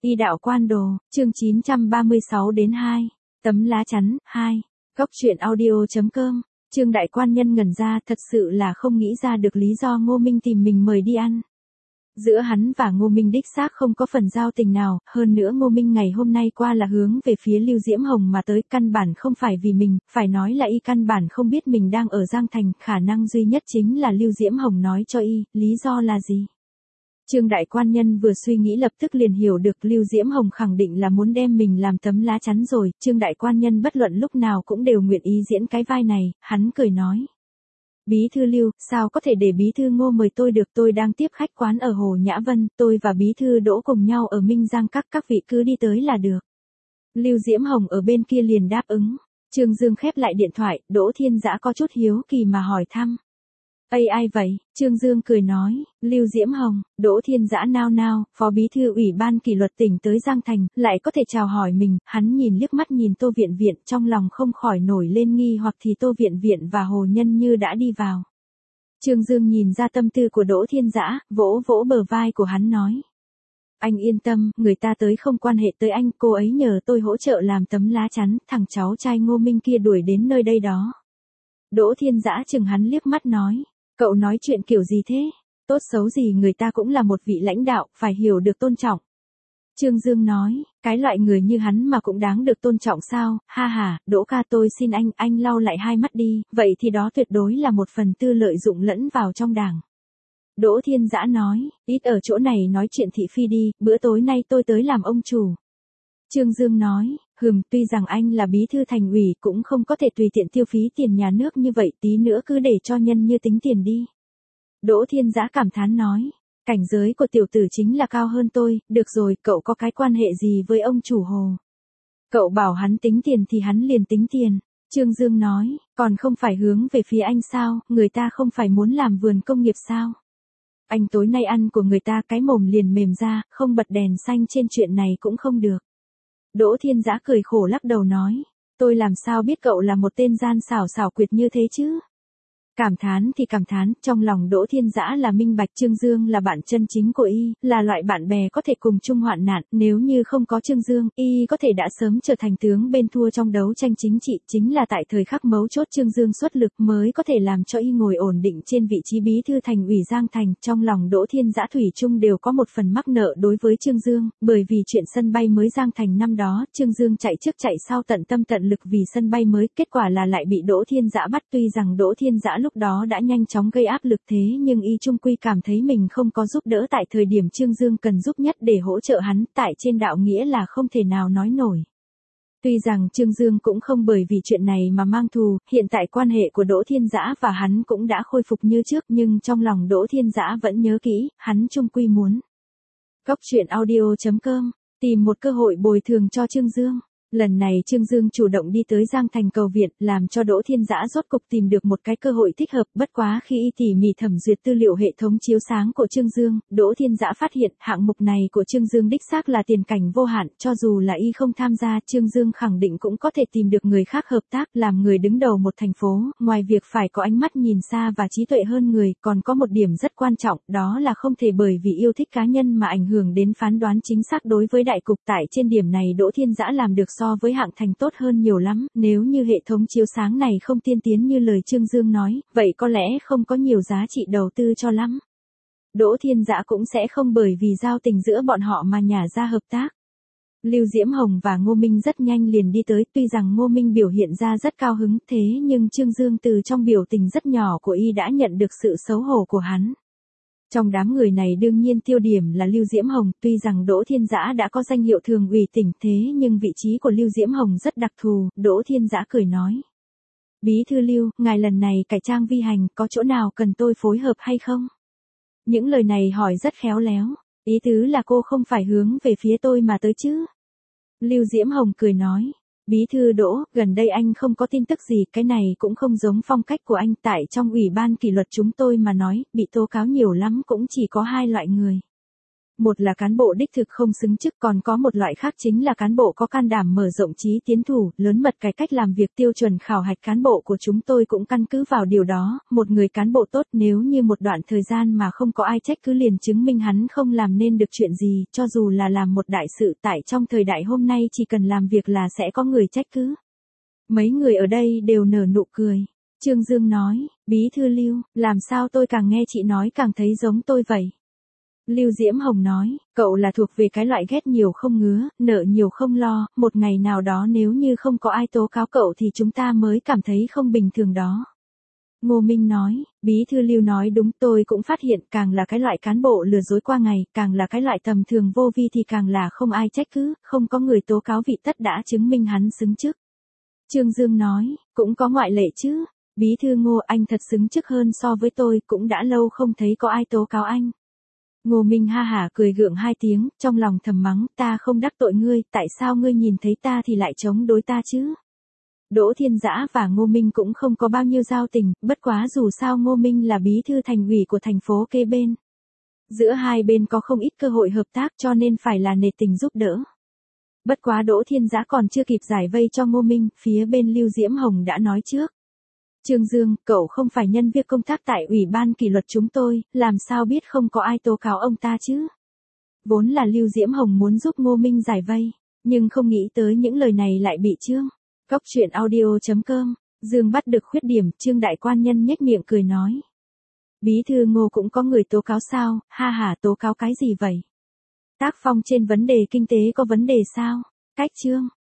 Y đạo quan đồ, chương 936 đến 2. Tấm lá chắn, 2. Góc truyện audio.com. Trương đại quan nhân ngẩn ra, thật sự là không nghĩ ra được lý do Ngô Minh tìm mình mời đi ăn. Giữa hắn và Ngô Minh đích xác không có phần giao tình nào, hơn nữa Ngô Minh ngày hôm nay qua là hướng về phía Lưu Diễm Hồng mà tới, căn bản không phải vì mình, phải nói là y căn bản không biết mình đang ở Giang Thành, khả năng duy nhất chính là Lưu Diễm Hồng nói cho y, lý do là gì? Trương đại quan nhân vừa suy nghĩ lập tức liền hiểu được Lưu Diễm Hồng khẳng định là muốn đem mình làm tấm lá chắn rồi, Trương đại quan nhân bất luận lúc nào cũng đều nguyện ý diễn cái vai này, hắn cười nói. Bí thư Lưu, sao có thể để bí thư Ngô mời tôi được, tôi đang tiếp khách quán ở Hồ Nhã Vân, tôi và bí thư Đỗ cùng nhau ở Minh Giang các vị cứ đi tới là được. Lưu Diễm Hồng ở bên kia liền đáp ứng. Trương Dương khép lại điện thoại, Đỗ Thiên Dã có chút hiếu kỳ mà hỏi thăm. Ai vậy? Trương Dương cười nói, Lưu Diễm Hồng. Đỗ Thiên Dã nao nao, phó bí thư ủy ban kỷ luật tỉnh tới Giang Thành, lại có thể chào hỏi mình, hắn nhìn liếc mắt nhìn Tô Viện Viện, trong lòng không khỏi nổi lên nghi hoặc thì Tô Viện Viện và Hồ Nhân Như đã đi vào. Trương Dương nhìn ra tâm tư của Đỗ Thiên Dã, vỗ vỗ bờ vai của hắn nói. Anh yên tâm, người ta tới không quan hệ tới anh, cô ấy nhờ tôi hỗ trợ làm tấm lá chắn, thằng cháu trai Ngô Minh kia đuổi đến nơi đây đó. Đỗ Thiên Dã chừng hắn liếc mắt nói. Cậu nói chuyện kiểu gì thế? Tốt xấu gì người ta cũng là một vị lãnh đạo, phải hiểu được tôn trọng. Trương Dương nói, cái loại người như hắn mà cũng đáng được tôn trọng sao? Ha ha, Đỗ ca tôi xin anh lau lại hai mắt đi, vậy thì đó tuyệt đối là một phần tư lợi dụng lẫn vào trong đảng. Đỗ Thiên Dã nói, ít ở chỗ này nói chuyện thị phi đi, bữa tối nay tôi tới làm ông chủ. Trương Dương nói, tuy rằng anh là bí thư thành ủy cũng không có thể tùy tiện tiêu phí tiền nhà nước như vậy, tí nữa cứ để cho Nhân Như tính tiền đi. Đỗ Thiên Dã cảm thán nói, cảnh giới của tiểu tử chính là cao hơn tôi, được rồi, cậu có cái quan hệ gì với ông chủ Hồ? Cậu bảo hắn tính tiền thì hắn liền tính tiền. Trương Dương nói, còn không phải hướng về phía anh sao, người ta không phải muốn làm vườn công nghiệp sao? Anh tối nay ăn của người ta cái mồm liền mềm ra, không bật đèn xanh trên chuyện này cũng không được. Đỗ Thiên Dã cười khổ lắc đầu nói, tôi làm sao biết cậu là một tên gian xảo quyệt như thế chứ? Cảm thán thì cảm thán, trong lòng Đỗ Thiên Dã là minh bạch Trương Dương là bạn chân chính của y, là loại bạn bè có thể cùng chung hoạn nạn, nếu như không có Trương Dương, y có thể đã sớm trở thành tướng bên thua trong đấu tranh chính trị, chính là tại thời khắc mấu chốt Trương Dương xuất lực mới có thể làm cho y ngồi ổn định trên vị trí bí thư thành ủy Giang Thành, trong lòng Đỗ Thiên Dã thủy chung đều có một phần mắc nợ đối với Trương Dương, bởi vì chuyện sân bay mới Giang Thành năm đó, Trương Dương chạy trước chạy sau tận tâm tận lực vì sân bay mới, kết quả là lại bị Đỗ Thiên Dã bắt, tuy rằng Đỗ Thiên Dã lúc đó đã nhanh chóng gây áp lực thế nhưng y trung quy cảm thấy mình không có giúp đỡ tại thời điểm Trương Dương cần giúp nhất để hỗ trợ hắn, tại trên đạo nghĩa là không thể nào nói nổi. Tuy rằng Trương Dương cũng không bởi vì chuyện này mà mang thù, hiện tại quan hệ của Đỗ Thiên Dã và hắn cũng đã khôi phục như trước nhưng trong lòng Đỗ Thiên Dã vẫn nhớ kỹ, hắn trung quy muốn. Góc truyện audio.com, tìm một cơ hội bồi thường cho Trương Dương. Lần này Trương Dương chủ động đi tới Giang Thành cầu viện, làm cho Đỗ Thiên Dã rốt cục tìm được một cái cơ hội thích hợp, bất quá khi y tỉ mỉ thẩm duyệt tư liệu hệ thống chiếu sáng của Trương Dương, Đỗ Thiên Dã phát hiện hạng mục này của Trương Dương đích xác là tiền cảnh vô hạn, cho dù là y không tham gia, Trương Dương khẳng định cũng có thể tìm được người khác hợp tác, làm người đứng đầu một thành phố, ngoài việc phải có ánh mắt nhìn xa và trí tuệ hơn người, còn có một điểm rất quan trọng, đó là không thể bởi vì yêu thích cá nhân mà ảnh hưởng đến phán đoán chính xác đối với đại cục, tại trên điểm này Đỗ Thiên Dã làm được so với Hạng Thành tốt hơn nhiều lắm, nếu như hệ thống chiếu sáng này không tiên tiến như lời Trương Dương nói, vậy có lẽ không có nhiều giá trị đầu tư cho lắm. Đỗ Thiên Dã cũng sẽ không bởi vì giao tình giữa bọn họ mà nhả ra hợp tác. Lưu Diễm Hồng và Ngô Minh rất nhanh liền đi tới, tuy rằng Ngô Minh biểu hiện ra rất cao hứng, thế nhưng Trương Dương từ trong biểu tình rất nhỏ của y đã nhận được sự xấu hổ của hắn. Trong đám người này đương nhiên tiêu điểm là Lưu Diễm Hồng, tuy rằng Đỗ Thiên Dã đã có danh hiệu thường ủy tỉnh thế nhưng vị trí của Lưu Diễm Hồng rất đặc thù, Đỗ Thiên Dã cười nói. Bí thư Lưu, ngài lần này cải trang vi hành, có chỗ nào cần tôi phối hợp hay không? Những lời này hỏi rất khéo léo, ý tứ là cô không phải hướng về phía tôi mà tới chứ? Lưu Diễm Hồng cười nói. Bí thư Đỗ, gần đây anh không có tin tức gì, cái này cũng không giống phong cách của anh, tại trong ủy ban kỷ luật chúng tôi mà nói, bị tố cáo nhiều lắm cũng chỉ có hai loại người. Một là cán bộ đích thực không xứng chức, còn có một loại khác chính là cán bộ có can đảm mở rộng trí tiến thủ, lớn mật cải cách làm việc. Tiêu chuẩn khảo hạch cán bộ của chúng tôi cũng căn cứ vào điều đó, một người cán bộ tốt nếu như một đoạn thời gian mà không có ai trách cứ liền chứng minh hắn không làm nên được chuyện gì, cho dù là làm một đại sự tại trong thời đại hôm nay chỉ cần làm việc là sẽ có người trách cứ. Mấy người ở đây đều nở nụ cười. Trương Dương nói, bí thư Lưu, làm sao tôi càng nghe chị nói càng thấy giống tôi vậy? Lưu Diễm Hồng nói, cậu là thuộc về cái loại ghét nhiều không ngứa, nợ nhiều không lo, một ngày nào đó nếu như không có ai tố cáo cậu thì chúng ta mới cảm thấy không bình thường đó. Ngô Minh nói, bí thư Lưu nói đúng, tôi cũng phát hiện càng là cái loại cán bộ lừa dối qua ngày, càng là cái loại tầm thường vô vi thì càng là không ai trách cứ, không có người tố cáo, vị tất đã chứng minh hắn xứng chức. Trương Dương nói, cũng có ngoại lệ chứ. Bí thư Ngô, anh thật xứng chức hơn so với tôi, cũng đã lâu không thấy có ai tố cáo anh. Ngô Minh ha hả cười gượng hai tiếng, trong lòng thầm mắng, ta không đắc tội ngươi, tại sao ngươi nhìn thấy ta thì lại chống đối ta chứ? Đỗ Thiên Dã và Ngô Minh cũng không có bao nhiêu giao tình, bất quá dù sao Ngô Minh là bí thư thành ủy của thành phố kế bên. Giữa hai bên có không ít cơ hội hợp tác cho nên phải là nể tình giúp đỡ. Bất quá Đỗ Thiên Dã còn chưa kịp giải vây cho Ngô Minh, phía bên Lưu Diễm Hồng đã nói trước. Trương Dương, cậu không phải nhân viên công tác tại Ủy ban kỷ luật chúng tôi, làm sao biết không có ai tố cáo ông ta chứ? Vốn là Lưu Diễm Hồng muốn giúp Ngô Minh giải vây, nhưng không nghĩ tới những lời này lại bị Trương. Cóc truyện audio.com, Dương bắt được khuyết điểm, Trương đại quan nhân nhếch miệng cười nói. Bí thư Ngô cũng có người tố cáo sao, ha ha, tố cáo cái gì vậy? Tác phong trên vấn đề kinh tế có vấn đề sao? Cách Trương.